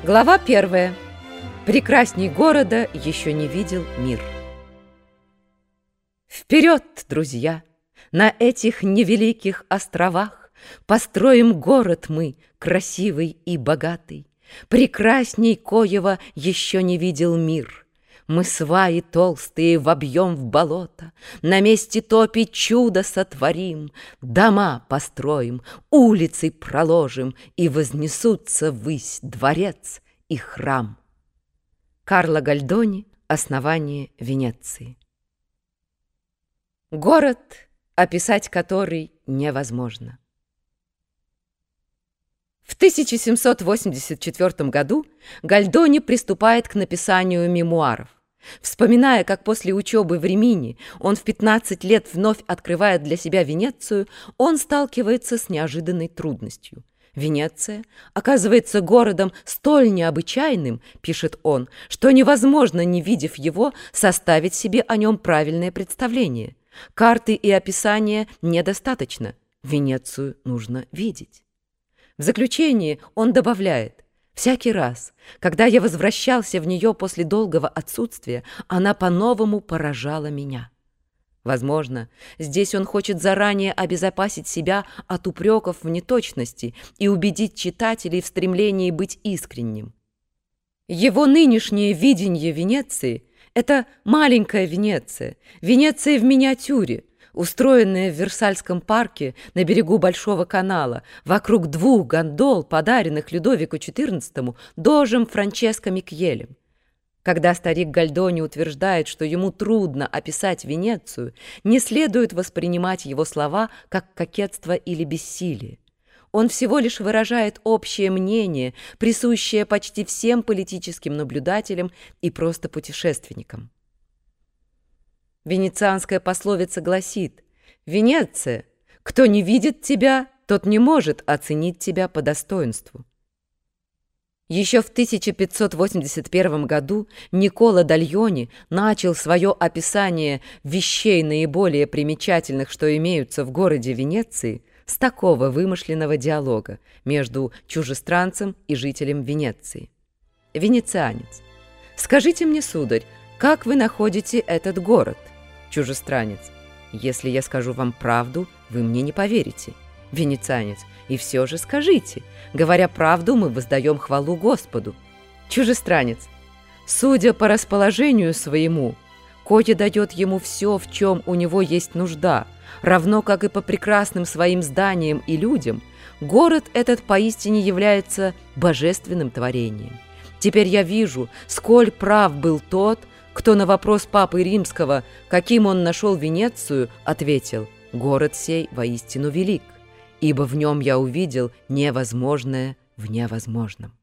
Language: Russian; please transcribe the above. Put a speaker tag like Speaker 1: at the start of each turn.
Speaker 1: Глава 1. Прекрасней города еще не видел мир. Вперед, друзья! На этих невеликих островах построим город мы, красивый и богатый. Прекрасней коего еще не видел мир. Мы сваи толстые вобьем в болото, на месте топи чудо сотворим, дома построим, улицы проложим, и вознесутся ввысь дворец и храм. Карло Гольдони. Основание Венеции. Город, описать который невозможно. В 1784 году Гольдони приступает к написанию мемуаров. Вспоминая, как после учебы в Римини он в 15 лет вновь открывает для себя Венецию, он сталкивается с неожиданной трудностью. Венеция оказывается городом столь необычайным, пишет он, что невозможно, не видев его, составить себе о нем правильное представление. Карты и описания недостаточно. Венецию нужно видеть. В заключение он добавляет: «Всякий раз, когда я возвращался в нее после долгого отсутствия, она по-новому поражала меня». Возможно, здесь он хочет заранее обезопасить себя от упреков в неточности и убедить читателей в стремлении быть искренним. Его нынешнее видение Венеции – это маленькая Венеция, Венеция в миниатюре, устроенная в Версальском парке на берегу Большого канала, вокруг 2 гондол, подаренных Людовику XIV дожем Франческо Микьелем. Когда старик Гольдони утверждает, что ему трудно описать Венецию, не следует воспринимать его слова как кокетство или бессилие. Он всего лишь выражает общее мнение, присущее почти всем политическим наблюдателям и просто путешественникам. Венецианская пословица гласит: «Венеция, кто не видит тебя, тот не может оценить тебя по достоинству». Еще в 1581 году Никколо Дальони начал свое описание вещей наиболее примечательных, что имеются в городе Венеции, с такого вымышленного диалога между чужестранцем и жителем Венеции. Венецианец: «Скажите мне, сударь, как вы находите этот город?» Чужестранец: «Если я скажу вам правду, вы мне не поверите». Венецианец: «И все же скажите. Говоря правду, мы воздаем хвалу Господу». Чужестранец: «Судя по расположению своему, кое дает ему все, в чем у него есть нужда, равно как и по прекрасным своим зданиям и людям, город этот поистине является божественным творением. Теперь я вижу, сколь прав был тот, кто на вопрос Папы Римского, каким он нашел Венецию, ответил: город сей воистину велик, ибо в нем я увидел невозможное в невозможном».